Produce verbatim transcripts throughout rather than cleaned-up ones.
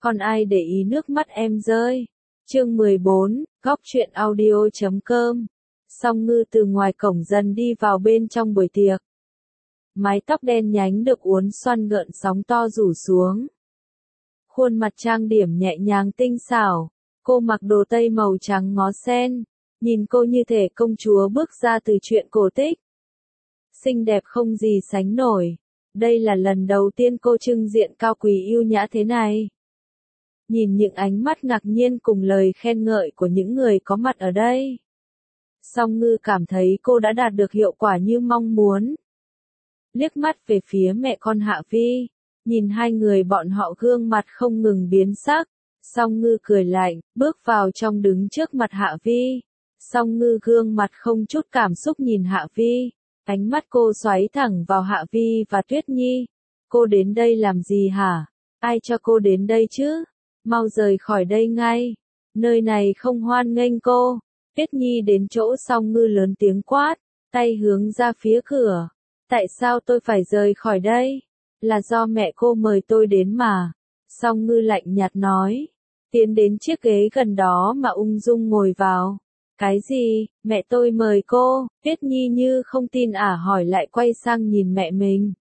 Còn ai để ý nước mắt em rơi. Chương mười bốn, góc truyện audio chấm com. Song Ngư từ ngoài cổng dần đi vào bên trong buổi tiệc. Mái tóc đen nhánh được uốn xoăn gợn sóng to rủ xuống. Khuôn mặt trang điểm nhẹ nhàng tinh xảo. Cô mặc đồ tây màu trắng ngó sen. Nhìn cô như thể công chúa bước ra từ truyện cổ tích. Xinh đẹp không gì sánh nổi. Đây là lần đầu tiên cô trưng diện cao quý yêu nhã thế này. Nhìn những ánh mắt ngạc nhiên cùng lời khen ngợi của những người có mặt ở đây. Song Ngư cảm thấy cô đã đạt được hiệu quả như mong muốn. Liếc mắt về phía mẹ con Hạ Vi, nhìn hai người bọn họ gương mặt không ngừng biến sắc. Song Ngư cười lạnh, bước vào trong đứng trước mặt Hạ Vi. Song Ngư gương mặt không chút cảm xúc nhìn Hạ Vi. Ánh mắt cô xoáy thẳng vào Hạ Vi và Tuyết Nhi. Cô đến đây làm gì hả? Ai cho cô đến đây chứ? Mau rời khỏi đây ngay. Nơi này không hoan nghênh cô. Tuyết Nhi đến chỗ Song Ngư lớn tiếng quát, tay hướng ra phía cửa. Tại sao tôi phải rời khỏi đây? Là do mẹ cô mời tôi đến mà. Song Ngư lạnh nhạt nói. Tiến đến chiếc ghế gần đó mà ung dung ngồi vào. Cái gì? Mẹ tôi mời cô? Tuyết Nhi như không tin ả hỏi lại quay sang nhìn mẹ mình.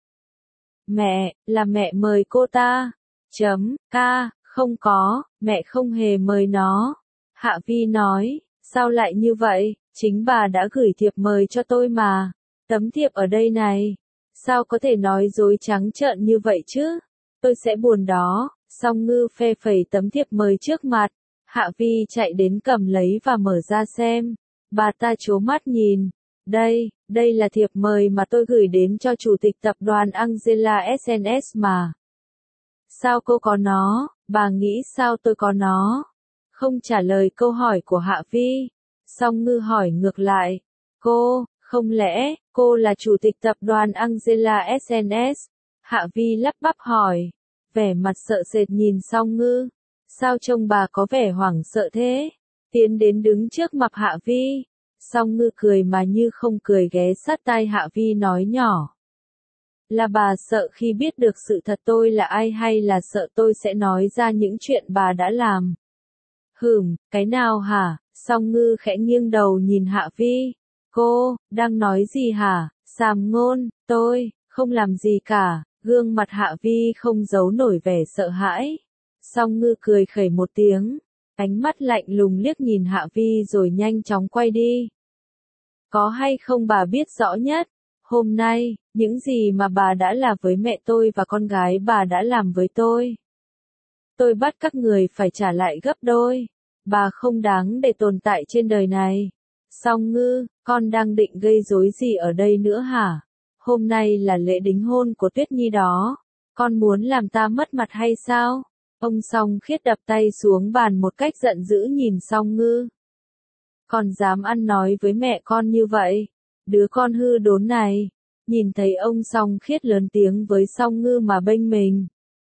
Mẹ, là mẹ mời cô ta. Chấm, ca, không có, mẹ không hề mời nó. Hạ Vi nói, sao lại như vậy? Chính bà đã gửi thiệp mời cho tôi mà. Tấm thiệp ở đây này. Sao có thể nói dối trắng trợn như vậy chứ? Tôi sẽ buồn đó. Song Ngư phe phẩy tấm thiệp mời trước mặt. Hạ Vi chạy đến cầm lấy và mở ra xem. Bà ta trố mắt nhìn. Đây, đây là thiệp mời mà tôi gửi đến cho chủ tịch tập đoàn Angela ét en ét mà. Sao cô có nó? Bà nghĩ sao tôi có nó? Không trả lời câu hỏi của Hạ Vi. Song Ngư hỏi ngược lại. Cô, không lẽ, cô là chủ tịch tập đoàn Angela ét en ét? Hạ Vi lắp bắp hỏi. Vẻ mặt sợ sệt nhìn Song Ngư. Sao trông bà có vẻ hoảng sợ thế? Tiến đến đứng trước mặt Hạ Vi. Song Ngư cười mà như không cười ghé sát tai Hạ Vi nói nhỏ. Là bà sợ khi biết được sự thật tôi là ai hay là sợ tôi sẽ nói ra những chuyện bà đã làm? Hừm, cái nào hả? Song Ngư khẽ nghiêng đầu nhìn Hạ Vi. Cô, đang nói gì hả? Sàm ngôn, tôi, không làm gì cả. Gương mặt Hạ Vi không giấu nổi vẻ sợ hãi. Song Ngư cười khẩy một tiếng. Ánh mắt lạnh lùng liếc nhìn Hạ Vi rồi nhanh chóng quay đi. Có hay không bà biết rõ nhất. Hôm nay, những gì mà bà đã làm với mẹ tôi và con gái bà đã làm với tôi. Tôi bắt các người phải trả lại gấp đôi. Bà không đáng để tồn tại trên đời này. Song Ngư, con đang định gây rối gì ở đây nữa hả? Hôm nay là lễ đính hôn của Tuyết Nhi đó. Con muốn làm ta mất mặt hay sao? Ông Song Khiết đập tay xuống bàn một cách giận dữ nhìn Song Ngư. Còn dám ăn nói với mẹ con như vậy? Đứa con hư đốn này. Nhìn thấy ông Song Khiết lớn tiếng với Song Ngư mà bênh mình.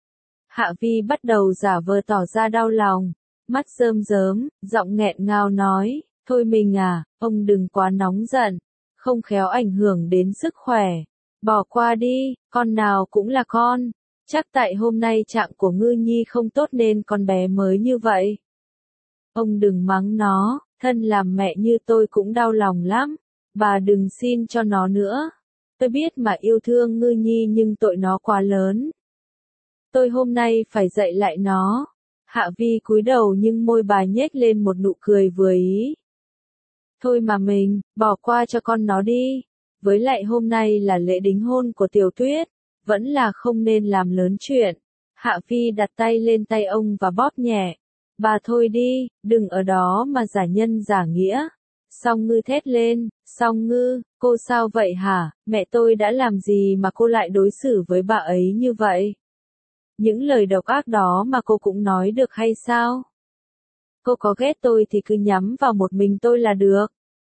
Hạ Vi bắt đầu giả vờ tỏ ra đau lòng. Mắt rơm rớm, giọng nghẹn ngào nói. Thôi mình à, ông đừng quá nóng giận. Không khéo ảnh hưởng đến sức khỏe. Bỏ qua đi, con nào cũng là con. Chắc tại hôm nay trạng của Ngư Nhi không tốt nên con bé mới như vậy. Ông đừng mắng nó, thân làm mẹ như tôi cũng đau lòng lắm. Bà đừng xin cho nó nữa. Tôi biết mà yêu thương Ngư Nhi nhưng tội nó quá lớn. Tôi hôm nay phải dạy lại nó. Hạ Vi cúi đầu nhưng môi bà nhếch lên một nụ cười vừa ý. Thôi mà mình, bỏ qua cho con nó đi. Với lại hôm nay là lễ đính hôn của Tiểu Tuyết. Vẫn là không nên làm lớn chuyện. Hạ Vi đặt tay lên tay ông và bóp nhẹ. Bà thôi đi, đừng ở đó mà giả nhân giả nghĩa. Song Ngư thét lên. Song Ngư, cô sao vậy hả? Mẹ tôi đã làm gì mà cô lại đối xử với bà ấy như vậy? Những lời độc ác đó mà cô cũng nói được hay sao? Cô có ghét tôi thì cứ nhắm vào một mình tôi là được.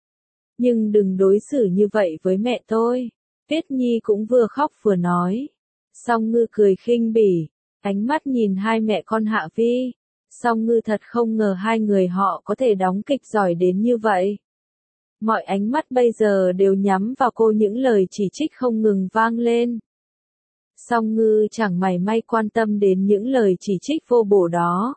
Nhưng đừng đối xử như vậy với mẹ tôi. Tuyết Nhi cũng vừa khóc vừa nói. Song Ngư cười khinh bỉ. Ánh mắt nhìn hai mẹ con Hạ Vi. Song Ngư thật không ngờ hai người họ có thể đóng kịch giỏi đến như vậy. Mọi ánh mắt bây giờ đều nhắm vào cô, những lời chỉ trích không ngừng vang lên. Song Ngư chẳng mảy may quan tâm đến những lời chỉ trích vô bổ đó.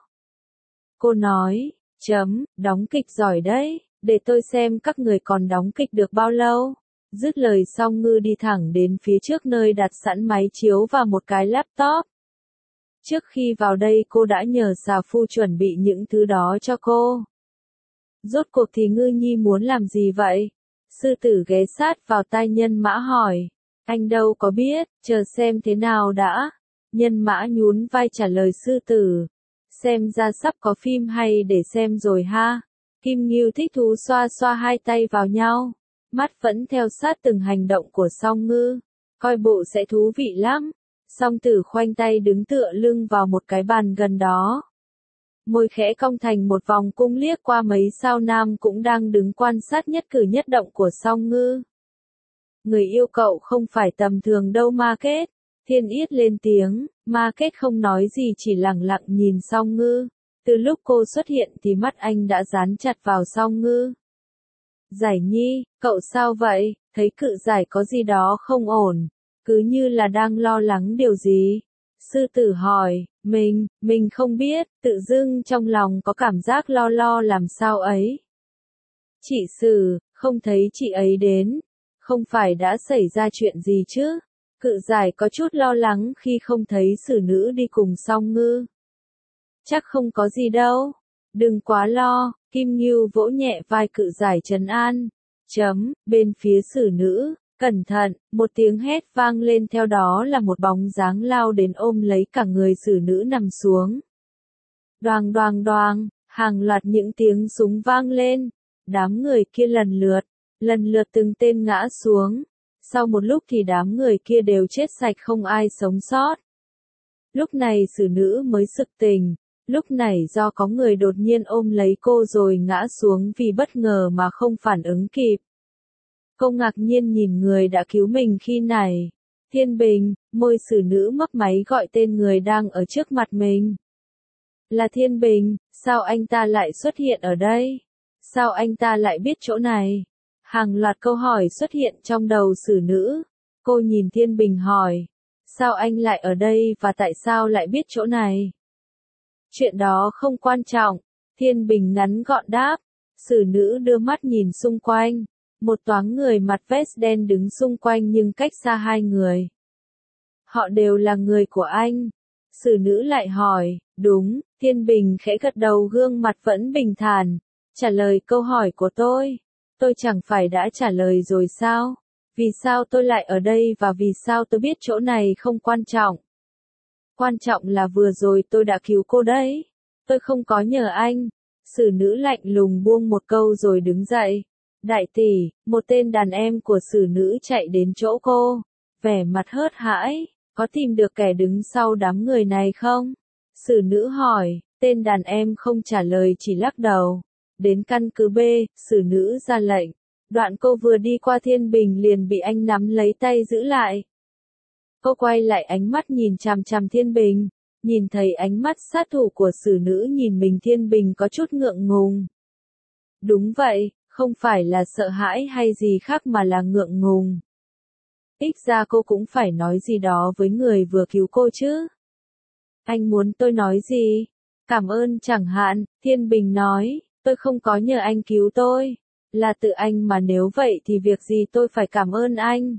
Cô nói, chấm, đóng kịch giỏi đấy, để tôi xem các người còn đóng kịch được bao lâu. Dứt lời Song Ngư đi thẳng đến phía trước nơi đặt sẵn máy chiếu và một cái laptop. Trước khi vào đây cô đã nhờ xà phu chuẩn bị những thứ đó cho cô. Rốt cuộc thì Ngư Nhi muốn làm gì vậy? Sư tử ghé sát vào tai Nhân Mã hỏi. Anh đâu có biết, chờ xem thế nào đã. Nhân Mã nhún vai trả lời sư tử. Xem ra sắp có phim hay để xem rồi ha. Kim Ngưu thích thú xoa xoa hai tay vào nhau. Mắt vẫn theo sát từng hành động của Song Ngư. Coi bộ sẽ thú vị lắm. Song tử khoanh tay đứng tựa lưng vào một cái bàn gần đó. Môi khẽ cong thành một vòng cung liếc qua mấy sao nam cũng đang đứng quan sát nhất cử nhất động của Song Ngư. Người yêu cậu không phải tầm thường đâu Ma Kết. Thiên Yết lên tiếng, Ma Kết không nói gì chỉ lặng lặng nhìn Song Ngư. Từ lúc cô xuất hiện thì mắt anh đã dán chặt vào Song Ngư. Giải Nhi, cậu sao vậy? Thấy Cự Giải có gì đó không ổn, cứ như là đang lo lắng điều gì. Sư tử hỏi, mình, mình không biết, tự dưng trong lòng có cảm giác lo lo làm sao ấy. Chị Sử, không thấy chị ấy đến, không phải đã xảy ra chuyện gì chứ? Cự Giải có chút lo lắng khi không thấy Sử nữ đi cùng Song Ngư. Chắc không có gì đâu, đừng quá lo. Kim Ngưu vỗ nhẹ vai Cự Giải trấn an. Chấm, bên phía Sử nữ, cẩn thận, một tiếng hét vang lên theo đó là một bóng dáng lao đến ôm lấy cả người Sử nữ nằm xuống. Đoàng đoàng đoàng, hàng loạt những tiếng súng vang lên, đám người kia lần lượt, lần lượt từng tên ngã xuống. Sau một lúc thì đám người kia đều chết sạch không ai sống sót. Lúc này Sử nữ mới sực tỉnh. Lúc này do có người đột nhiên ôm lấy cô rồi ngã xuống vì bất ngờ mà không phản ứng kịp. Cô ngạc nhiên nhìn người đã cứu mình khi này. Thiên Bình, môi Sử nữ mấp máy gọi tên người đang ở trước mặt mình. Là Thiên Bình, sao anh ta lại xuất hiện ở đây? Sao anh ta lại biết chỗ này? Hàng loạt câu hỏi xuất hiện trong đầu Sử nữ. Cô nhìn Thiên Bình hỏi. Sao anh lại ở đây và tại sao lại biết chỗ này? Chuyện đó không quan trọng, Thiên Bình ngắn gọn đáp. Sử nữ đưa mắt nhìn xung quanh. Một toáng người mặc vest đen đứng xung quanh nhưng cách xa hai người. Họ đều là người của anh. Sử nữ lại hỏi, đúng, Thiên Bình khẽ gật đầu gương mặt vẫn bình thản. Trả lời câu hỏi của tôi. Tôi chẳng phải đã trả lời rồi sao? Vì sao tôi lại ở đây và vì sao tôi biết chỗ này không quan trọng? Quan trọng là vừa rồi tôi đã cứu cô đấy. Tôi không có nhờ anh. Sử nữ lạnh lùng buông một câu rồi đứng dậy. Đại tỷ, một tên đàn em của Sử nữ chạy đến chỗ cô. Vẻ mặt hớt hãi, có tìm được kẻ đứng sau đám người này không? Sử nữ hỏi, tên đàn em không trả lời chỉ lắc đầu. Đến căn cứ B, Sử nữ ra lệnh. Đoạn cô vừa đi qua Thiên Bình liền bị anh nắm lấy tay giữ lại. Cô quay lại ánh mắt nhìn chằm chằm Thiên Bình, nhìn thấy ánh mắt sát thủ của Sử nữ nhìn mình Thiên Bình có chút ngượng ngùng. Đúng vậy, không phải là sợ hãi hay gì khác mà là ngượng ngùng. Ít ra cô cũng phải nói gì đó với người vừa cứu cô chứ. Anh muốn tôi nói gì? Cảm ơn chẳng hạn, Thiên Bình nói, tôi không có nhờ anh cứu tôi. Là tự anh mà nếu vậy thì việc gì tôi phải cảm ơn anh.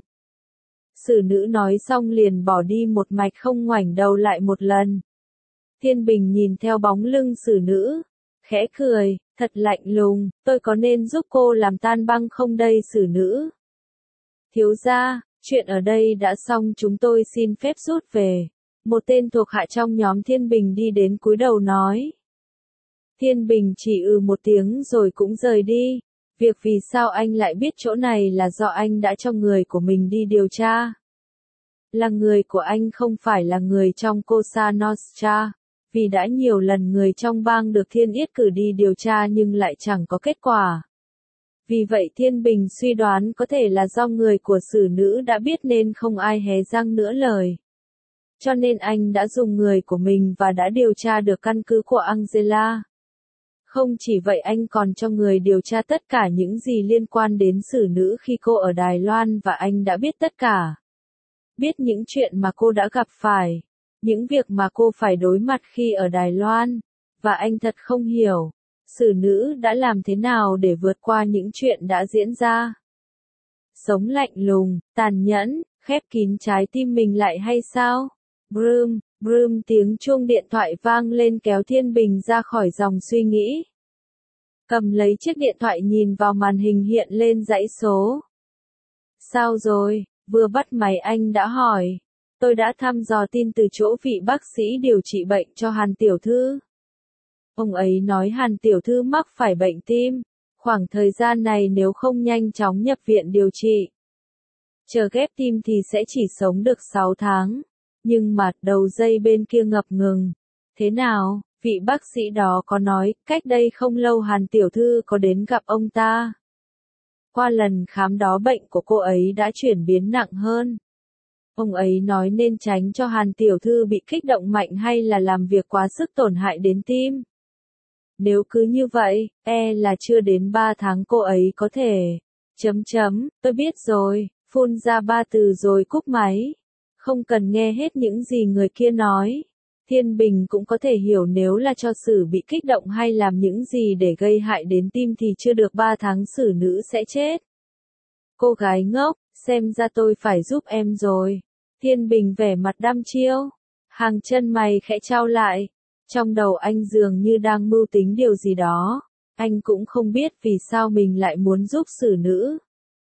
Sử nữ nói xong liền bỏ đi một mạch không ngoảnh đầu lại một lần. Thiên Bình nhìn theo bóng lưng Sử nữ, khẽ cười, thật lạnh lùng, tôi có nên giúp cô làm tan băng không đây Sử nữ? Thiếu gia, chuyện ở đây đã xong chúng tôi xin phép rút về. Một tên thuộc hạ trong nhóm Thiên Bình đi đến cúi đầu nói. Thiên Bình chỉ ừ một tiếng rồi cũng rời đi. Việc vì sao anh lại biết chỗ này là do anh đã cho người của mình đi điều tra. Là người của anh không phải là người trong Cosa Nostra, vì đã nhiều lần người trong bang được Thiên Yết cử đi điều tra nhưng lại chẳng có kết quả. Vì vậy Thiên Bình suy đoán có thể là do người của Sử nữ đã biết nên không ai hé răng nữa lời. Cho nên anh đã dùng người của mình và đã điều tra được căn cứ của Angela. Không chỉ vậy anh còn cho người điều tra tất cả những gì liên quan đến Sử nữ khi cô ở Đài Loan và anh đã biết tất cả. biết những chuyện mà cô đã gặp phải, những việc mà cô phải đối mặt khi ở Đài Loan, và anh thật không hiểu, xử nữ đã làm thế nào để vượt qua những chuyện đã diễn ra. Sống lạnh lùng, tàn nhẫn, khép kín trái tim mình lại hay sao? Brum, brum tiếng chuông điện thoại vang lên kéo Thiên Bình ra khỏi dòng suy nghĩ. Cầm lấy chiếc điện thoại nhìn vào màn hình hiện lên dãy số. Sao rồi? Vừa bắt máy anh đã hỏi. Tôi đã thăm dò tin từ chỗ vị bác sĩ điều trị bệnh cho Hàn tiểu thư. Ông ấy nói Hàn tiểu thư mắc phải bệnh tim. Khoảng thời gian này nếu không nhanh chóng nhập viện điều trị, chờ ghép tim thì sẽ chỉ sống được sáu tháng. Nhưng mà đầu dây bên kia ngập ngừng. Thế nào? Vị bác sĩ đó có nói, cách đây không lâu Hàn tiểu thư có đến gặp ông ta. Qua lần khám đó bệnh của cô ấy đã chuyển biến nặng hơn. Ông ấy nói nên tránh cho Hàn tiểu thư bị kích động mạnh hay là làm việc quá sức tổn hại đến tim. Nếu cứ như vậy, e là chưa đến ba tháng cô ấy có thể. Chấm chấm, tôi biết rồi, phun ra ba từ rồi cúp máy. Không cần nghe hết những gì người kia nói. Thiên Bình cũng có thể hiểu nếu là cho xử bị kích động hay làm những gì để gây hại đến tim thì chưa được ba tháng xử nữ sẽ chết. Cô gái ngốc, xem ra tôi phải giúp em rồi. Thiên Bình vẻ mặt đăm chiêu. Hàng chân mày khẽ trao lại. Trong đầu anh dường như đang mưu tính điều gì đó. Anh cũng không biết vì sao mình lại muốn giúp xử nữ.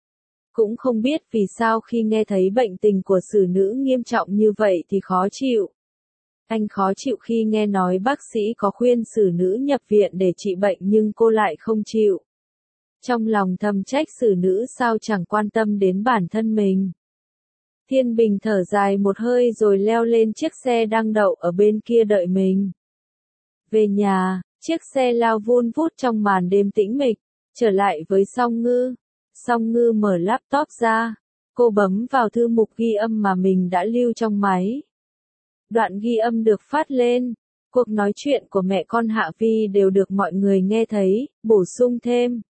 Cũng không biết vì sao khi nghe thấy bệnh tình của xử nữ nghiêm trọng như vậy thì khó chịu. Anh khó chịu khi nghe nói bác sĩ có khuyên xử nữ nhập viện để trị bệnh nhưng cô lại không chịu. Trong lòng thầm trách xử nữ sao chẳng quan tâm đến bản thân mình. Thiên Bình thở dài một hơi rồi leo lên chiếc xe đang đậu ở bên kia đợi mình. Về nhà, chiếc xe lao vun vút trong màn đêm tĩnh mịch, trở lại với Song Ngư. Song Ngư mở laptop ra, cô bấm vào thư mục ghi âm mà mình đã lưu trong máy. Đoạn ghi âm được phát lên, cuộc nói chuyện của mẹ con Hạ Vi đều được mọi người nghe thấy, bổ sung thêm.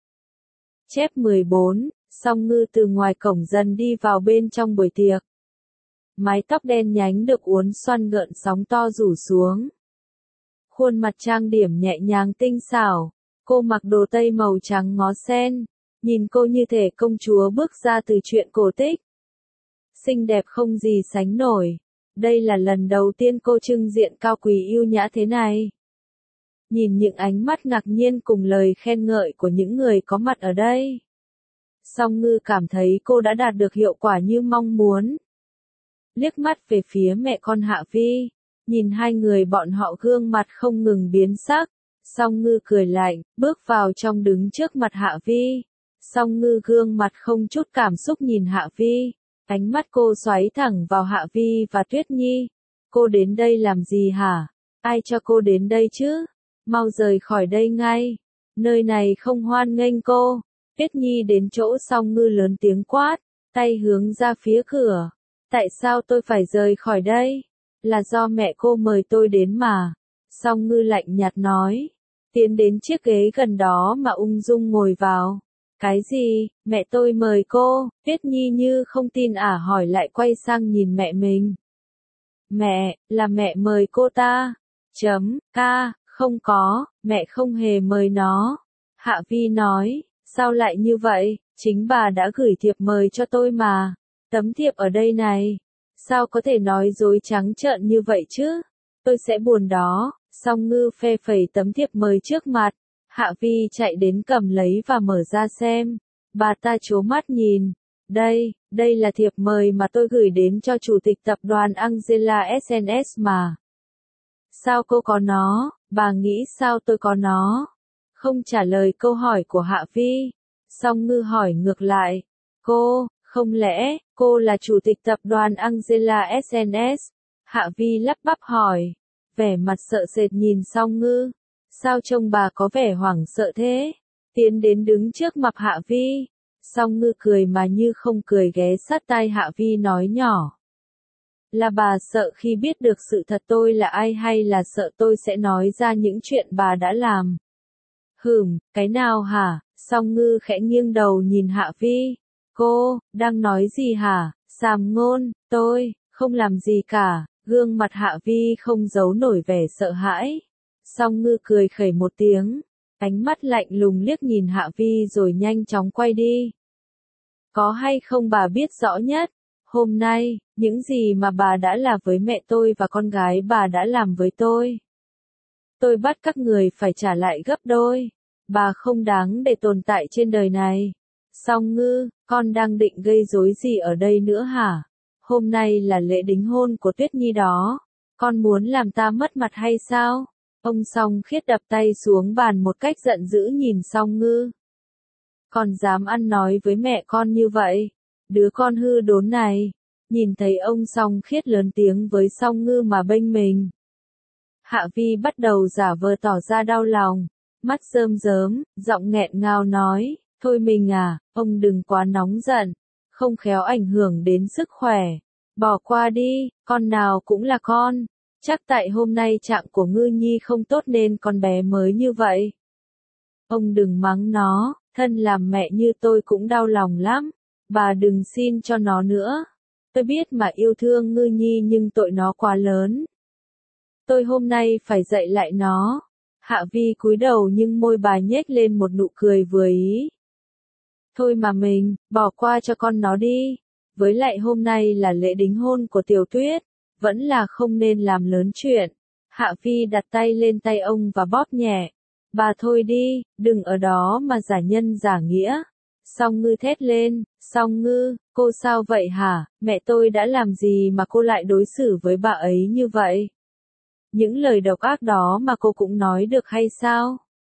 Chép mười bốn, Song Ngư từ ngoài cổng dần đi vào bên trong buổi tiệc. Mái tóc đen nhánh được uốn xoăn gợn sóng to rủ xuống. Khuôn mặt trang điểm nhẹ nhàng tinh xảo, cô mặc đồ tây màu trắng ngó sen, nhìn cô như thể công chúa bước ra từ truyện cổ tích. Xinh đẹp không gì sánh nổi. Đây là lần đầu tiên cô trưng diện cao quý yêu nhã thế này. Nhìn những ánh mắt ngạc nhiên cùng lời khen ngợi của những người có mặt ở đây, Song Ngư cảm thấy cô đã đạt được hiệu quả như mong muốn. Liếc mắt về phía mẹ con Hạ Vi, nhìn hai người bọn họ gương mặt không ngừng biến sắc, Song Ngư cười lạnh, bước vào trong đứng trước mặt Hạ Vi. Song Ngư gương mặt không chút cảm xúc nhìn Hạ Vi. Ánh mắt cô xoáy thẳng vào Hạ Vi và Tuyết Nhi. Cô đến đây làm gì hả? Ai cho cô đến đây chứ? Mau rời khỏi đây ngay. Nơi này không hoan nghênh cô. Tuyết Nhi đến chỗ Song Ngư lớn tiếng quát, tay hướng ra phía cửa. Tại sao tôi phải rời khỏi đây? Là do mẹ cô mời tôi đến mà. Song Ngư lạnh nhạt nói. Tiến đến chiếc ghế gần đó mà ung dung ngồi vào. Cái gì, mẹ tôi mời cô? Tuyết Nhi như không tin ả hỏi lại quay sang nhìn mẹ mình. Mẹ, là mẹ mời cô ta. Chấm, ca, không có, mẹ không hề mời nó. Hạ Vi nói, sao lại như vậy, chính bà đã gửi thiệp mời cho tôi mà. Tấm thiệp ở đây này. Sao có thể nói dối trắng trợn như vậy chứ? Tôi sẽ buồn đó. Song Ngư phe phẩy tấm thiệp mời trước mặt. Hạ Vi chạy đến cầm lấy và mở ra xem. Bà ta trố mắt nhìn. Đây, đây là thiệp mời mà tôi gửi đến cho chủ tịch tập đoàn Angela ét en ét mà. Sao cô có nó? Bà nghĩ sao tôi có nó? Không trả lời câu hỏi của Hạ Vi. Song Ngư hỏi ngược lại. Cô, không lẽ, cô là chủ tịch tập đoàn Angela ét en ét? Hạ Vi lắp bắp hỏi. Vẻ mặt sợ sệt nhìn Song Ngư. Sao trông bà có vẻ hoảng sợ thế? Tiến đến đứng trước mặt Hạ Vi. Song Ngư cười mà như không cười ghé sát tai Hạ Vi nói nhỏ. Là bà sợ khi biết được sự thật tôi là ai hay là sợ tôi sẽ nói ra những chuyện bà đã làm? Hừm, cái nào hả? Song Ngư khẽ nghiêng đầu nhìn Hạ Vi. Cô, đang nói gì hả? Sàm ngôn, tôi, không làm gì cả, gương mặt Hạ Vi không giấu nổi vẻ sợ hãi. Song Ngư cười khẩy một tiếng, ánh mắt lạnh lùng liếc nhìn Hạ Vi rồi nhanh chóng quay đi. Có hay không bà biết rõ nhất, hôm nay, những gì mà bà đã làm với mẹ tôi và con gái bà đã làm với tôi. Tôi bắt các người phải trả lại gấp đôi, bà không đáng để tồn tại trên đời này. Song Ngư, con đang định gây rối gì ở đây nữa hả? Hôm nay là lễ đính hôn của Tuyết Nhi đó, con muốn làm ta mất mặt hay sao? Ông Song Khiết đập tay xuống bàn một cách giận dữ nhìn Song Ngư. Con dám ăn nói với mẹ con như vậy, đứa con hư đốn này. Nhìn thấy ông Song Khiết lớn tiếng với Song Ngư mà bênh mình. Hạ Vi bắt đầu giả vờ tỏ ra đau lòng, mắt rơm rớm, giọng nghẹn ngào nói, thôi mình à, ông đừng quá nóng giận, không khéo ảnh hưởng đến sức khỏe. Bỏ qua đi, con nào cũng là con. Chắc tại hôm nay trạng của Ngư Nhi không tốt nên con bé mới như vậy. Ông đừng mắng nó, thân làm mẹ như tôi cũng đau lòng lắm. Bà đừng xin cho nó nữa. Tôi biết mà yêu thương Ngư Nhi nhưng tội nó quá lớn. Tôi hôm nay phải dạy lại nó. Hạ Vi cúi đầu nhưng môi bà nhếch lên một nụ cười vừa ý. Thôi mà mình, bỏ qua cho con nó đi. Với lại hôm nay là lễ đính hôn của Tiểu Tuyết, vẫn là không nên làm lớn chuyện. Hạ Vi đặt tay lên tay ông và bóp nhẹ. Bà thôi đi, đừng ở đó mà giả nhân giả nghĩa. Song Ngư thét lên, Song Ngư, cô sao vậy hả, mẹ tôi đã làm gì mà cô lại đối xử với bà ấy như vậy? Những lời độc ác đó mà cô cũng nói được hay sao?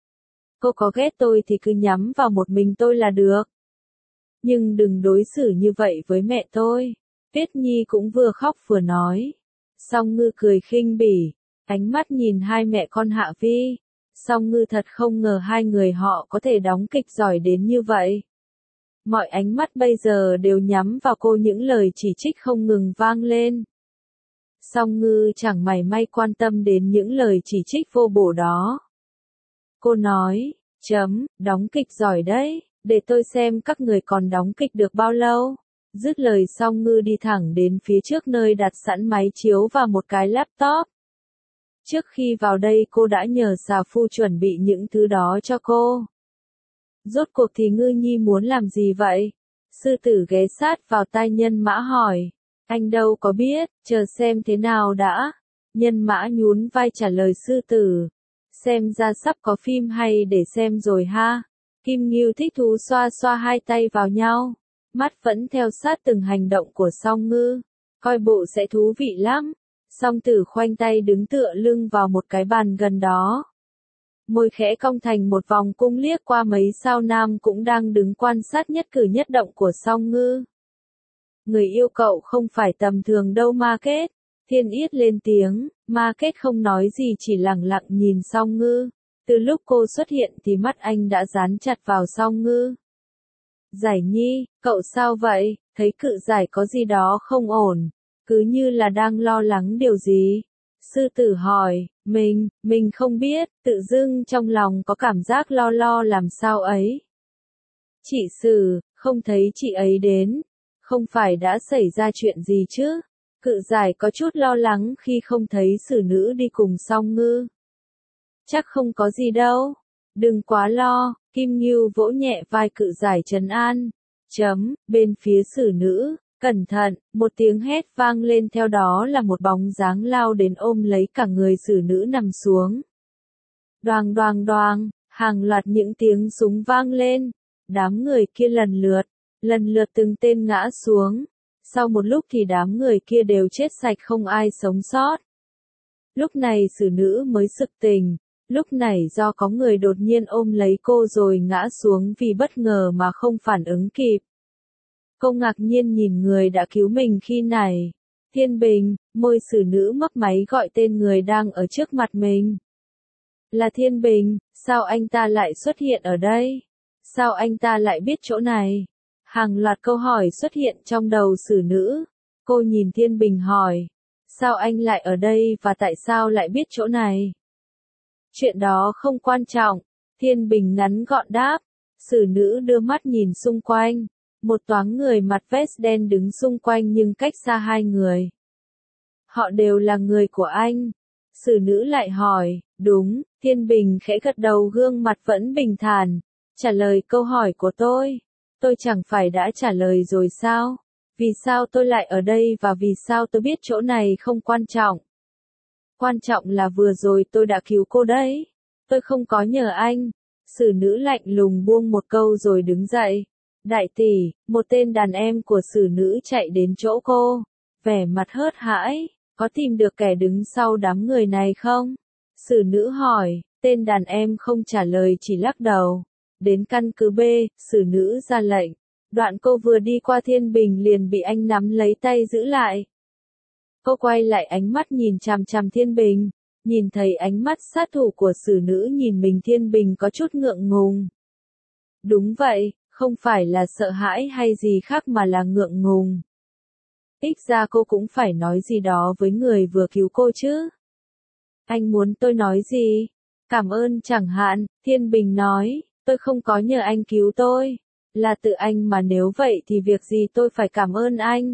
Cô có ghét tôi thì cứ nhắm vào một mình tôi là được. Nhưng đừng đối xử như vậy với mẹ tôi. Tuyết Nhi cũng vừa khóc vừa nói. Song Ngư cười khinh bỉ, ánh mắt nhìn hai mẹ con Hạ Vi. Song Ngư thật không ngờ hai người họ có thể đóng kịch giỏi đến như vậy. Mọi ánh mắt bây giờ đều nhắm vào cô, những lời chỉ trích không ngừng vang lên. Song Ngư chẳng mảy may quan tâm đến những lời chỉ trích vô bổ đó. Cô nói, chấm, đóng kịch giỏi đấy, để tôi xem các người còn đóng kịch được bao lâu. Dứt lời Song Ngư đi thẳng đến phía trước nơi đặt sẵn máy chiếu và một cái laptop. Trước khi vào đây cô đã nhờ xà phu chuẩn bị những thứ đó cho cô. Rốt cuộc thì Ngư Nhi muốn làm gì vậy? Sư tử ghé sát vào tai Nhân Mã hỏi. Anh đâu có biết, chờ xem thế nào đã. Nhân Mã nhún vai trả lời sư tử. Xem ra sắp có phim hay để xem rồi ha. Kim Ngưu thích thú xoa xoa hai tay vào nhau. Mắt vẫn theo sát từng hành động của Song Ngư. Coi bộ sẽ thú vị lắm. Song tử khoanh tay đứng tựa lưng vào một cái bàn gần đó. Môi khẽ cong thành một vòng cung liếc qua mấy sao nam cũng đang đứng quan sát nhất cử nhất động của Song Ngư. Người yêu cậu không phải tầm thường đâu Ma Kết. Thiên Yết lên tiếng, Ma Kết không nói gì chỉ lặng lặng nhìn Song Ngư. Từ lúc cô xuất hiện thì mắt anh đã dán chặt vào Song Ngư. Giải Nhi, cậu sao vậy? Thấy Cự Giải có gì đó không ổn, cứ như là đang lo lắng điều gì. Sư tử hỏi, mình, mình không biết, tự dưng trong lòng có cảm giác lo lo làm sao ấy. Chị Sử, không thấy chị ấy đến, không phải đã xảy ra chuyện gì chứ? Cự Giải có chút lo lắng khi không thấy Sử nữ đi cùng Song Ngư. Chắc không có gì đâu, đừng quá lo, Kim Ngưu vỗ nhẹ vai Cự Giải trấn an. Chấm, bên phía Sử nữ. Cẩn thận, một tiếng hét vang lên, theo đó là một bóng dáng lao đến ôm lấy cả người Sử nữ nằm xuống. Đoàng đoàng đoàng, hàng loạt những tiếng súng vang lên. Đám người kia lần lượt, lần lượt từng tên ngã xuống. Sau một lúc thì đám người kia đều chết sạch, không ai sống sót. Lúc này Sử nữ mới sực tỉnh. Lúc này do có người đột nhiên ôm lấy cô rồi ngã xuống vì bất ngờ mà không phản ứng kịp. Cô ngạc nhiên nhìn người đã cứu mình khi này. Thiên Bình, môi Sử nữ mấp máy gọi tên người đang ở trước mặt mình. Là Thiên Bình, sao anh ta lại xuất hiện ở đây? Sao anh ta lại biết chỗ này? Hàng loạt câu hỏi xuất hiện trong đầu Sử nữ. Cô nhìn Thiên Bình hỏi. Sao anh lại ở đây và tại sao lại biết chỗ này? Chuyện đó không quan trọng. Thiên Bình ngắn gọn đáp. Sử nữ đưa mắt nhìn xung quanh. Một toáng người mặc vest đen đứng xung quanh nhưng cách xa hai người. Họ đều là người của anh. Xử nữ lại hỏi, đúng, Thiên Bình khẽ gật đầu gương mặt vẫn bình thản. Trả lời câu hỏi của tôi. Tôi chẳng phải đã trả lời rồi sao? Vì sao tôi lại ở đây và vì sao tôi biết chỗ này không quan trọng? Quan trọng là vừa rồi tôi đã cứu cô đấy. Tôi không có nhờ anh. Xử nữ lạnh lùng buông một câu rồi đứng dậy. Đại tỷ, một tên đàn em của xử nữ chạy đến chỗ cô. Vẻ mặt hớt hãi, có tìm được kẻ đứng sau đám người này không? Xử nữ hỏi, tên đàn em không trả lời chỉ lắc đầu. Đến căn cứ B, xử nữ ra lệnh. Đoạn cô vừa đi qua Thiên Bình liền bị anh nắm lấy tay giữ lại. Cô quay lại ánh mắt nhìn chằm chằm Thiên Bình. Nhìn thấy ánh mắt sát thủ của xử nữ nhìn mình Thiên Bình có chút ngượng ngùng. Đúng vậy, không phải là sợ hãi hay gì khác mà là ngượng ngùng. Ít ra cô cũng phải nói gì đó với người vừa cứu cô chứ. Anh muốn tôi nói gì? Cảm ơn chẳng hạn, Thiên Bình nói, tôi không có nhờ anh cứu tôi. Là tự anh mà nếu vậy thì việc gì tôi phải cảm ơn anh.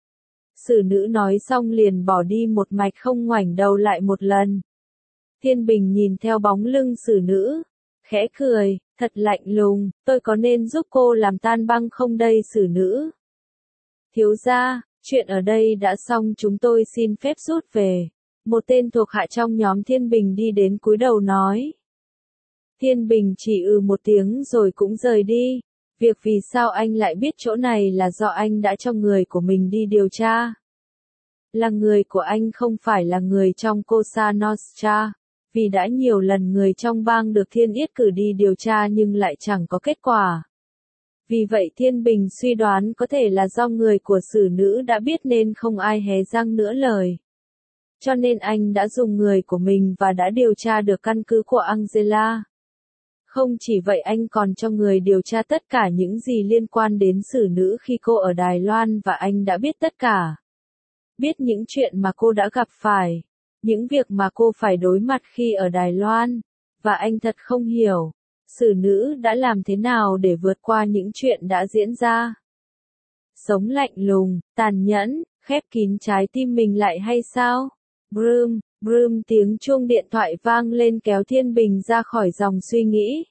Xử nữ nói xong liền bỏ đi một mạch không ngoảnh đầu lại một lần. Thiên Bình nhìn theo bóng lưng xử nữ. Khẽ cười, thật lạnh lùng, tôi có nên giúp cô làm tan băng không đây xử nữ? Thiếu gia, chuyện ở đây đã xong chúng tôi xin phép rút về. Một tên thuộc hạ trong nhóm Thiên Bình đi đến cúi đầu nói. Thiên Bình chỉ ừ một tiếng rồi cũng rời đi. Việc vì sao anh lại biết chỗ này là do anh đã cho người của mình đi điều tra. Là người của anh không phải là người trong Cosa Nostra. Vì đã nhiều lần người trong bang được Thiên Yết cử đi điều tra nhưng lại chẳng có kết quả. Vì vậy Thiên Bình suy đoán có thể là do người của xử nữ đã biết nên không ai hé răng nữa lời. Cho nên anh đã dùng người của mình và đã điều tra được căn cứ của Angela. Không chỉ vậy anh còn cho người điều tra tất cả những gì liên quan đến xử nữ khi cô ở Đài Loan và anh đã biết tất cả. Biết những chuyện mà cô đã gặp phải. Những việc mà cô phải đối mặt khi ở Đài Loan. Và anh thật không hiểu. Xử nữ đã làm thế nào để vượt qua những chuyện đã diễn ra. Sống lạnh lùng, tàn nhẫn, khép kín trái tim mình lại hay sao? Brum, brum tiếng chuông điện thoại vang lên kéo Thiên Bình ra khỏi dòng suy nghĩ.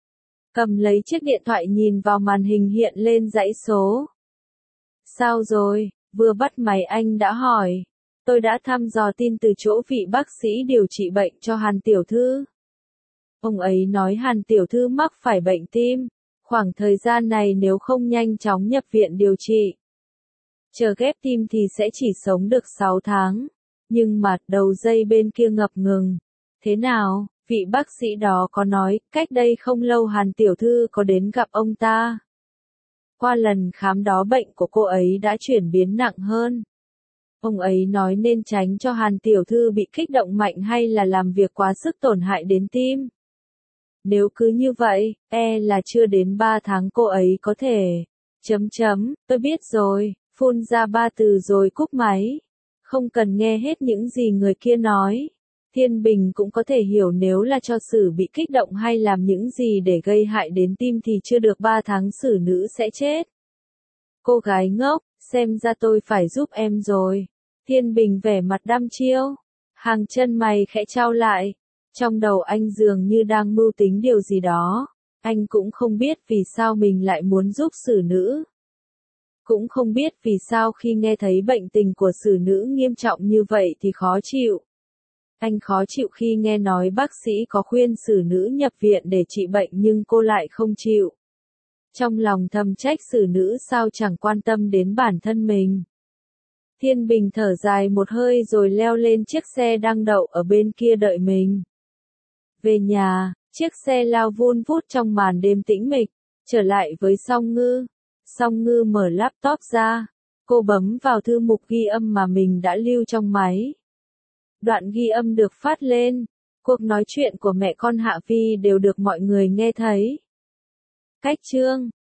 Cầm lấy chiếc điện thoại nhìn vào màn hình hiện lên dãy số. Sao rồi, vừa bắt máy anh đã hỏi. Tôi đã thăm dò tin từ chỗ vị bác sĩ điều trị bệnh cho Hàn Tiểu Thư. Ông ấy nói Hàn Tiểu Thư mắc phải bệnh tim. Khoảng thời gian này nếu không nhanh chóng nhập viện điều trị. Chờ ghép tim thì sẽ chỉ sống được sáu tháng. Nhưng mà đầu dây bên kia ngập ngừng. Thế nào, vị bác sĩ đó có nói, cách đây không lâu Hàn Tiểu Thư có đến gặp ông ta. Qua lần khám đó bệnh của cô ấy đã chuyển biến nặng hơn. Ông ấy nói nên tránh cho Hàn Tiểu Thư bị kích động mạnh hay là làm việc quá sức tổn hại đến tim. Nếu cứ như vậy, e là chưa đến ba tháng cô ấy có thể. Chấm chấm, tôi biết rồi, phun ra ba từ rồi cúp máy. Không cần nghe hết những gì người kia nói. Thiên Bình cũng có thể hiểu nếu là cho xử bị kích động hay làm những gì để gây hại đến tim thì chưa được ba tháng xử nữ sẽ chết. Cô gái ngốc, xem ra tôi phải giúp em rồi. Thiên Bình vẻ mặt đăm chiêu. Hàng chân mày khẽ trao lại. Trong đầu anh dường như đang mưu tính điều gì đó. Anh cũng không biết vì sao mình lại muốn giúp xử nữ. Cũng không biết vì sao khi nghe thấy bệnh tình của xử nữ nghiêm trọng như vậy thì khó chịu. Anh khó chịu khi nghe nói bác sĩ có khuyên xử nữ nhập viện để trị bệnh nhưng cô lại không chịu. Trong lòng thầm trách xử nữ sao chẳng quan tâm đến bản thân mình. Thiên Bình thở dài một hơi rồi leo lên chiếc xe đang đậu ở bên kia đợi mình. Về nhà, chiếc xe lao vun vút trong màn đêm tĩnh mịch, trở lại với Song Ngư. Song Ngư mở laptop ra, cô bấm vào thư mục ghi âm mà mình đã lưu trong máy. Đoạn ghi âm được phát lên, cuộc nói chuyện của mẹ con Hạ Phi đều được mọi người nghe thấy. Cách chương